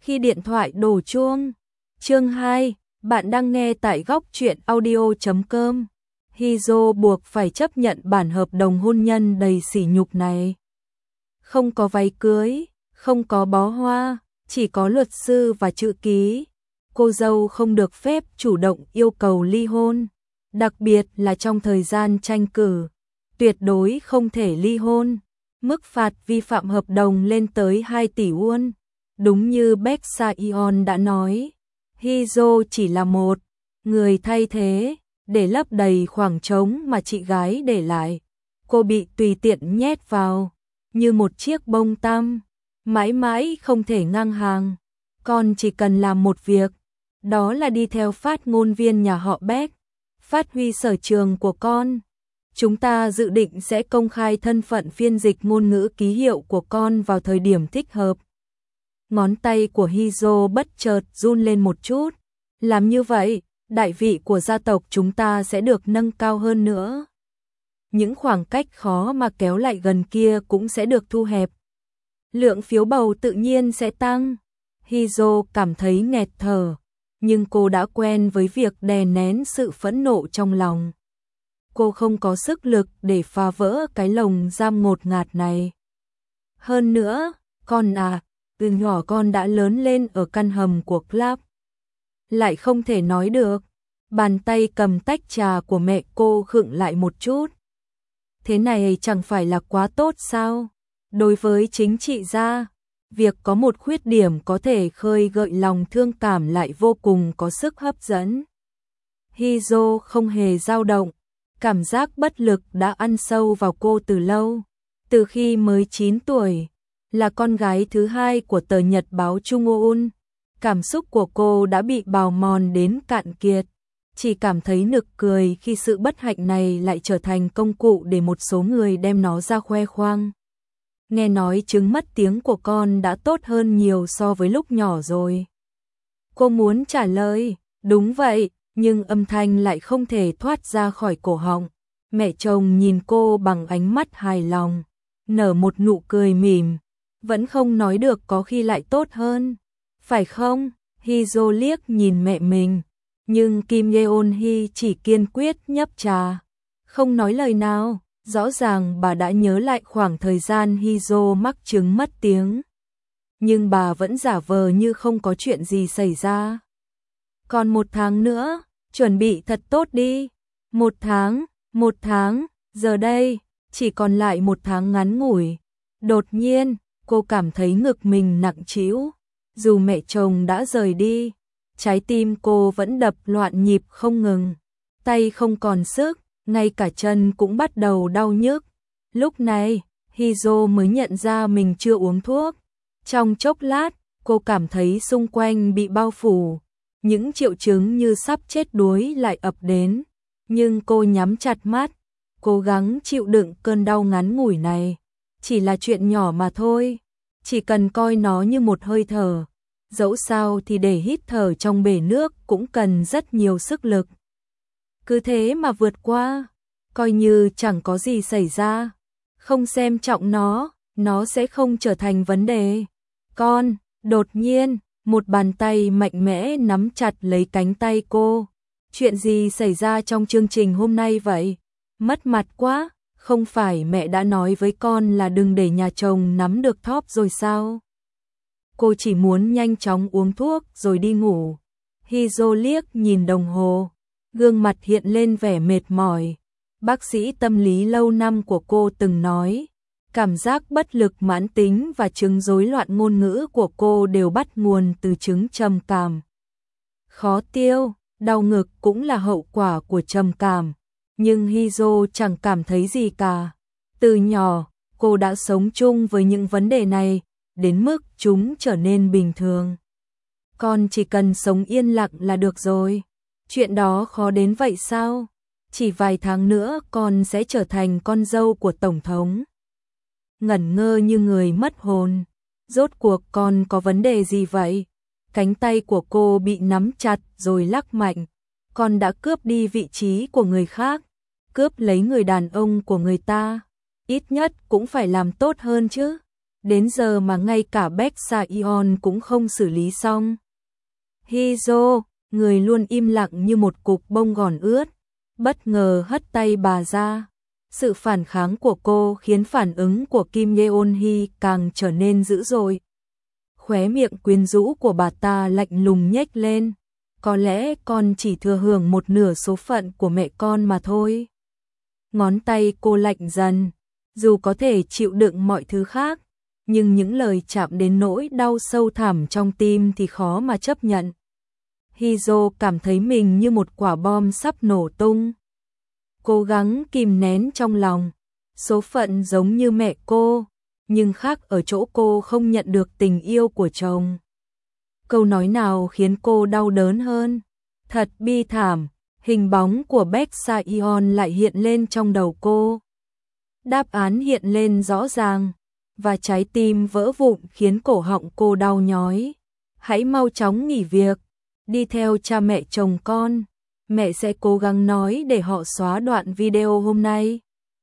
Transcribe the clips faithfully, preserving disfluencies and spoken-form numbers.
Khi điện thoại đổ chuông. Chương hai, bạn đang nghe tại góc truyện audio chấm com. Hizo buộc phải chấp nhận bản hợp đồng hôn nhân đầy sỉ nhục này. Không có váy cưới, không có bó hoa, chỉ có luật sư và chữ ký. Cô dâu không được phép chủ động yêu cầu ly hôn, đặc biệt là trong thời gian tranh cử. Tuyệt đối không thể ly hôn. Mức phạt vi phạm hợp đồng lên tới hai tỷ won. Đúng như Baek Sa-yeon đã nói, Hizo chỉ là một người thay thế để lấp đầy khoảng trống mà chị gái để lại. Cô bị tùy tiện nhét vào như một chiếc bông tăm, mãi mãi không thể ngang hàng. Con chỉ cần làm một việc, đó là đi theo phát ngôn viên nhà họ Baek, phát huy sở trường của con. Chúng ta dự định sẽ công khai thân phận phiên dịch ngôn ngữ ký hiệu của con vào thời điểm thích hợp. Ngón tay của Hizo bất chợt run lên một chút. Làm như vậy, đại vị của gia tộc chúng ta sẽ được nâng cao hơn nữa. Những khoảng cách khó mà kéo lại gần kia cũng sẽ được thu hẹp. Lượng phiếu bầu tự nhiên sẽ tăng. Hizo cảm thấy nghẹt thở, nhưng cô đã quen với việc đè nén sự phẫn nộ trong lòng. Cô không có sức lực để phá vỡ cái lồng giam ngột ngạt này. Hơn nữa, con à, từ nhỏ con đã lớn lên ở căn hầm của club. Lại không thể nói được. Bàn tay cầm tách trà của mẹ cô khựng lại một chút. Thế này chẳng phải là quá tốt sao? Đối với chính trị gia, việc có một khuyết điểm có thể khơi gợi lòng thương cảm lại vô cùng có sức hấp dẫn. Hizo không hề dao động. Cảm giác bất lực đã ăn sâu vào cô từ lâu. Từ khi mới chín tuổi, là con gái thứ hai của tờ nhật báo Chung-un, cảm xúc của cô đã bị bào mòn đến cạn kiệt. Chỉ cảm thấy nực cười khi sự bất hạnh này lại trở thành công cụ để một số người đem nó ra khoe khoang. Nghe nói chứng mất tiếng của con đã tốt hơn nhiều so với lúc nhỏ rồi. Cô muốn trả lời, đúng vậy, nhưng âm thanh lại không thể thoát ra khỏi cổ họng. Mẹ chồng nhìn cô bằng ánh mắt hài lòng, nở một nụ cười mỉm, vẫn không nói được có khi lại tốt hơn. Phải không? Hizo liếc nhìn mẹ mình, nhưng Kim Yeon-hee chỉ kiên quyết nhấp trà, không nói lời nào. Rõ ràng bà đã nhớ lại khoảng thời gian Hizo mắc chứng mất tiếng, nhưng bà vẫn giả vờ như không có chuyện gì xảy ra. Còn một tháng nữa, chuẩn bị thật tốt đi. Một tháng, một tháng, giờ đây, chỉ còn lại một tháng ngắn ngủi. Đột nhiên, cô cảm thấy ngực mình nặng trĩu. Dù mẹ chồng đã rời đi, trái tim cô vẫn đập loạn nhịp không ngừng. Tay không còn sức, ngay cả chân cũng bắt đầu đau nhức. Lúc này, Hizo mới nhận ra mình chưa uống thuốc. Trong chốc lát, cô cảm thấy xung quanh bị bao phủ. Những triệu chứng như sắp chết đuối lại ập đến, nhưng cô nhắm chặt mắt, cố gắng chịu đựng cơn đau ngắn ngủi này. Chỉ là chuyện nhỏ mà thôi, chỉ cần coi nó như một hơi thở. Dẫu sao thì để hít thở trong bể nước cũng cần rất nhiều sức lực. Cứ thế mà vượt qua, coi như chẳng có gì xảy ra. Không xem trọng nó, nó sẽ không trở thành vấn đề. Con, đột nhiên, một bàn tay mạnh mẽ nắm chặt lấy cánh tay cô. Chuyện gì xảy ra trong chương trình hôm nay vậy? Mất mặt quá, không phải mẹ đã nói với con là đừng để nhà chồng nắm được thóp rồi sao? Cô chỉ muốn nhanh chóng uống thuốc rồi đi ngủ. Hizo liếc nhìn đồng hồ, gương mặt hiện lên vẻ mệt mỏi. Bác sĩ tâm lý lâu năm của cô từng nói, cảm giác bất lực mãn tính và chứng rối loạn ngôn ngữ của cô đều bắt nguồn từ chứng trầm cảm. Khó tiêu, đau ngực cũng là hậu quả của trầm cảm, nhưng Hizo chẳng cảm thấy gì cả. Từ nhỏ, cô đã sống chung với những vấn đề này, đến mức chúng trở nên bình thường. Con chỉ cần sống yên lặng là được rồi. Chuyện đó khó đến vậy sao? Chỉ vài tháng nữa con sẽ trở thành con dâu của Tổng thống. Ngẩn ngơ như người mất hồn. Rốt cuộc con có vấn đề gì vậy? Cánh tay của cô bị nắm chặt rồi lắc mạnh. Con đã cướp đi vị trí của người khác, cướp lấy người đàn ông của người ta. Ít nhất cũng phải làm tốt hơn chứ. Đến giờ mà ngay cả Baeksayeon cũng không xử lý xong. Hizo, người luôn im lặng như một cục bông gòn ướt, bất ngờ hất tay bà ra. Sự phản kháng của cô khiến phản ứng của Kim Yeon-hee càng trở nên dữ dội. Khóe miệng quyến rũ của bà ta lạnh lùng nhếch lên. Có lẽ con chỉ thừa hưởng một nửa số phận của mẹ con mà thôi. Ngón tay cô lạnh dần, dù có thể chịu đựng mọi thứ khác, nhưng những lời chạm đến nỗi đau sâu thẳm trong tim thì khó mà chấp nhận. Hizo cảm thấy mình như một quả bom sắp nổ tung. Cố gắng kìm nén trong lòng. Số phận giống như mẹ cô, nhưng khác ở chỗ cô không nhận được tình yêu của chồng. Câu nói nào khiến cô đau đớn hơn? Thật bi thảm, hình bóng của Baeksayeon lại hiện lên trong đầu cô. Đáp án hiện lên rõ ràng, và trái tim vỡ vụn khiến cổ họng cô đau nhói. Hãy mau chóng nghỉ việc, đi theo cha mẹ chồng con. Mẹ sẽ cố gắng nói để họ xóa đoạn video hôm nay.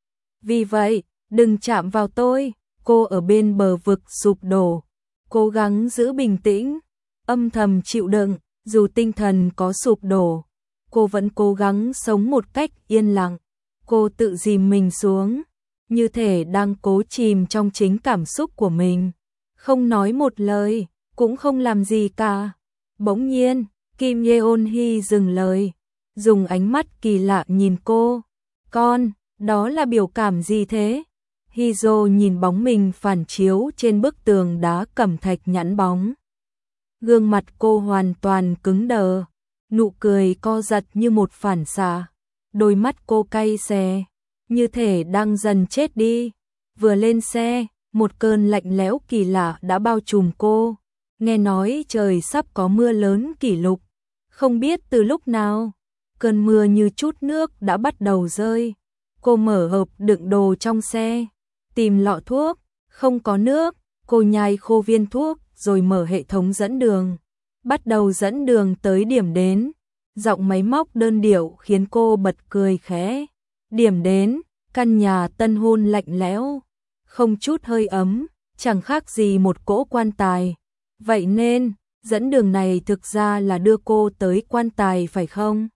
Vì vậy, đừng chạm vào tôi. Cô ở bên bờ vực sụp đổ, cố gắng giữ bình tĩnh, âm thầm chịu đựng, dù tinh thần có sụp đổ, cô vẫn cố gắng sống một cách yên lặng. Cô tự dìm mình xuống, như thể đang cố chìm trong chính cảm xúc của mình, không nói một lời, cũng không làm gì cả. Bỗng nhiên, Kim Yeon-hee dừng lời, dùng ánh mắt kỳ lạ nhìn cô. Con, đó là biểu cảm gì thế? Hizo nhìn bóng mình phản chiếu trên bức tường đá cẩm thạch nhẵn bóng. Gương mặt cô hoàn toàn cứng đờ, nụ cười co giật như một phản xạ. Đôi mắt cô cay xè, như thể đang dần chết đi. Vừa lên xe, một cơn lạnh lẽo kỳ lạ đã bao trùm cô. Nghe nói trời sắp có mưa lớn kỷ lục. Không biết từ lúc nào, cơn mưa như chút nước đã bắt đầu rơi. Cô mở hộp đựng đồ trong xe, tìm lọ thuốc, không có nước. Cô nhai khô viên thuốc rồi mở hệ thống dẫn đường, bắt đầu dẫn đường tới điểm đến. Giọng máy móc đơn điệu khiến cô bật cười khẽ. Điểm đến, căn nhà tân hôn lạnh lẽo, không chút hơi ấm, chẳng khác gì một cỗ quan tài. Vậy nên, dẫn đường này thực ra là đưa cô tới quan tài phải không?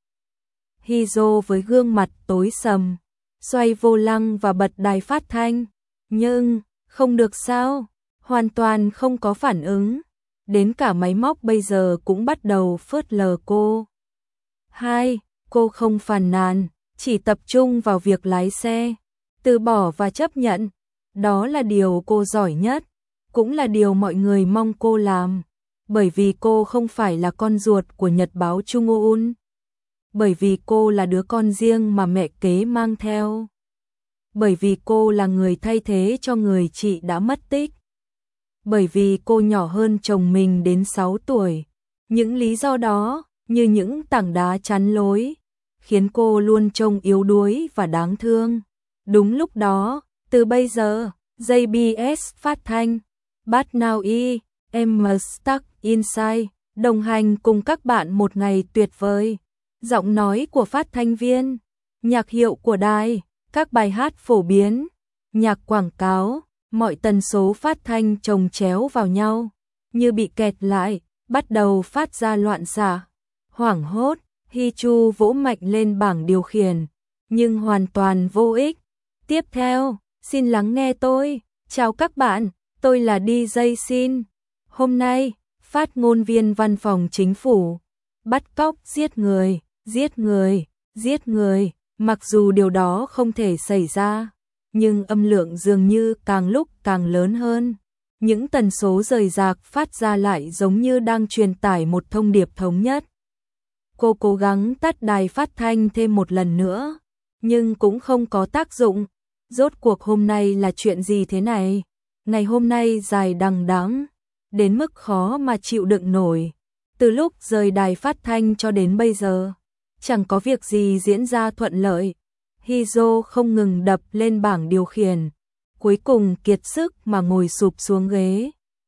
Hizo với gương mặt tối sầm, xoay vô lăng và bật đài phát thanh. Nhưng, không được sao, hoàn toàn không có phản ứng. Đến cả máy móc bây giờ cũng bắt đầu phớt lờ cô. Hai, cô không phàn nàn, chỉ tập trung vào việc lái xe, từ bỏ và chấp nhận. Đó là điều cô giỏi nhất, cũng là điều mọi người mong cô làm. Bởi vì cô không phải là con ruột của Nhật báo Chung-un. Bởi vì cô là đứa con riêng mà mẹ kế mang theo. Bởi vì cô là người thay thế cho người chị đã mất tích. Bởi vì cô nhỏ hơn chồng mình đến sáu tuổi. Những lý do đó, như những tảng đá chắn lối, khiến cô luôn trông yếu đuối và đáng thương. Đúng lúc đó, từ bây giờ, giê bê ét phát thanh, But Now I Am Stuck Inside, đồng hành cùng các bạn một ngày tuyệt vời. Giọng nói của phát thanh viên, nhạc hiệu của đài, các bài hát phổ biến, nhạc quảng cáo, mọi tần số phát thanh chồng chéo vào nhau, như bị kẹt lại, bắt đầu phát ra loạn xạ. Hoảng hốt, Hichu vỗ mạnh lên bảng điều khiển, nhưng hoàn toàn vô ích. Tiếp theo, xin lắng nghe tôi. Chào các bạn, tôi là đi giây Sin. Hôm nay, phát ngôn viên văn phòng chính phủ bắt cóc giết người, giết người, giết người. Mặc dù điều đó không thể xảy ra, nhưng âm lượng dường như càng lúc càng lớn hơn. Những tần số rời rạc phát ra lại giống như đang truyền tải một thông điệp thống nhất. Cô cố gắng tắt đài phát thanh thêm một lần nữa, nhưng cũng không có tác dụng. Rốt cuộc hôm nay là chuyện gì thế này? Ngày hôm nay dài đằng đẵng, đến mức khó mà chịu đựng nổi. Từ lúc rời đài phát thanh cho đến bây giờ, chẳng có việc gì diễn ra thuận lợi. Hizo không ngừng đập lên bảng điều khiển, cuối cùng kiệt sức mà ngồi sụp xuống ghế.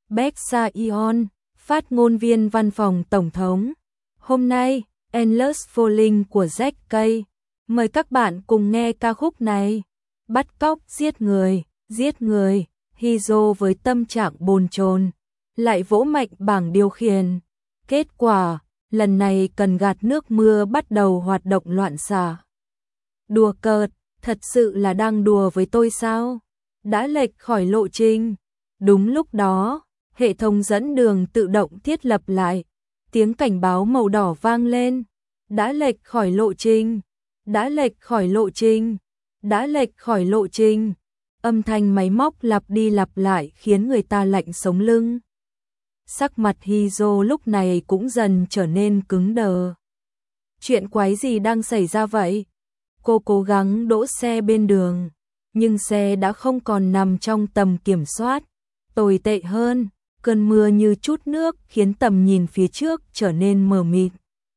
Baeksayeon, phát ngôn viên văn phòng tổng thống. Hôm nay, Endless Falling của Z K. Mời các bạn cùng nghe ca khúc này. Bắt cóc giết người, giết người. Hizo với tâm trạng bồn chồn lại vỗ mạnh bảng điều khiển. Kết quả, lần này cần gạt nước mưa bắt đầu hoạt động loạn xạ. Đùa cợt, thật sự là đang đùa với tôi sao? Đã lệch khỏi lộ trình. Đúng lúc đó, hệ thống dẫn đường tự động thiết lập lại. Tiếng cảnh báo màu đỏ vang lên. Đã lệch khỏi lộ trình. Đã lệch khỏi lộ trình. Đã lệch khỏi lộ trình. Âm thanh máy móc lặp đi lặp lại khiến người ta lạnh sống lưng. Sắc mặt Hizo lúc này cũng dần trở nên cứng đờ. Chuyện quái gì đang xảy ra vậy? Cô cố gắng đỗ xe bên đường, nhưng xe đã không còn nằm trong tầm kiểm soát. Tồi tệ hơn, cơn mưa như chút nước khiến tầm nhìn phía trước trở nên mờ mịt.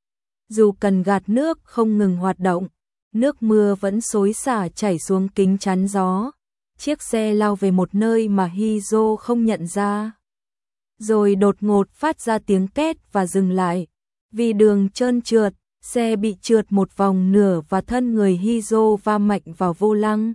Dù cần gạt nước không ngừng hoạt động, nước mưa vẫn xối xả chảy xuống kính chắn gió. Chiếc xe lao về một nơi mà Hizo không nhận ra. Rồi đột ngột phát ra tiếng két và dừng lại. Vì đường trơn trượt, xe bị trượt một vòng nửa và thân người Hizo va mạnh vào vô lăng.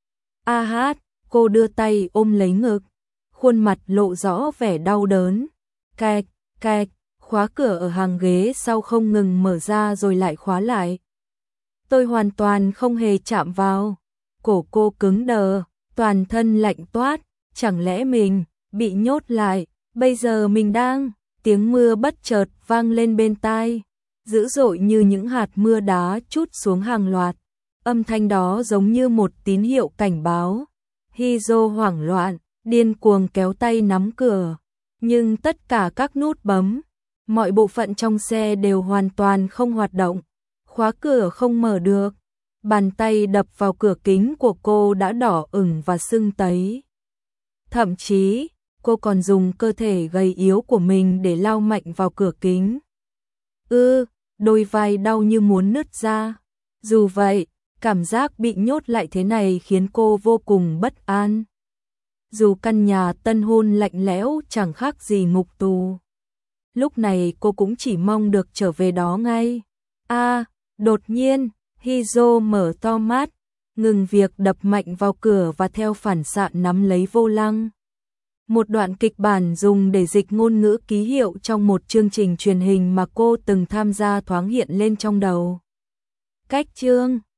A hát, cô đưa tay ôm lấy ngực, khuôn mặt lộ rõ vẻ đau đớn. Cạch, cạch, khóa cửa ở hàng ghế sau không ngừng mở ra rồi lại khóa lại. Tôi hoàn toàn không hề chạm vào. Cổ cô cứng đờ, toàn thân lạnh toát, chẳng lẽ mình bị nhốt lại? Bây giờ mình đang, tiếng mưa bất chợt vang lên bên tai, dữ dội như những hạt mưa đá trút xuống hàng loạt. Âm thanh đó giống như một tín hiệu cảnh báo. Hizo hoảng loạn, điên cuồng kéo tay nắm cửa, nhưng tất cả các nút bấm, mọi bộ phận trong xe đều hoàn toàn không hoạt động. Khóa cửa không mở được. Bàn tay đập vào cửa kính của cô đã đỏ ửng và sưng tấy. Thậm chí, cô còn dùng cơ thể gầy yếu của mình để lao mạnh vào cửa kính. Ư, đôi vai đau như muốn nứt ra. Dù vậy, cảm giác bị nhốt lại thế này khiến cô vô cùng bất an. Dù căn nhà tân hôn lạnh lẽo chẳng khác gì ngục tù. Lúc này cô cũng chỉ mong được trở về đó ngay. À, đột nhiên, Hizo mở to mắt, ngừng việc đập mạnh vào cửa và theo phản xạ nắm lấy vô lăng. Một đoạn kịch bản dùng để dịch ngôn ngữ ký hiệu trong một chương trình truyền hình mà cô từng tham gia thoáng hiện lên trong đầu. Cách chương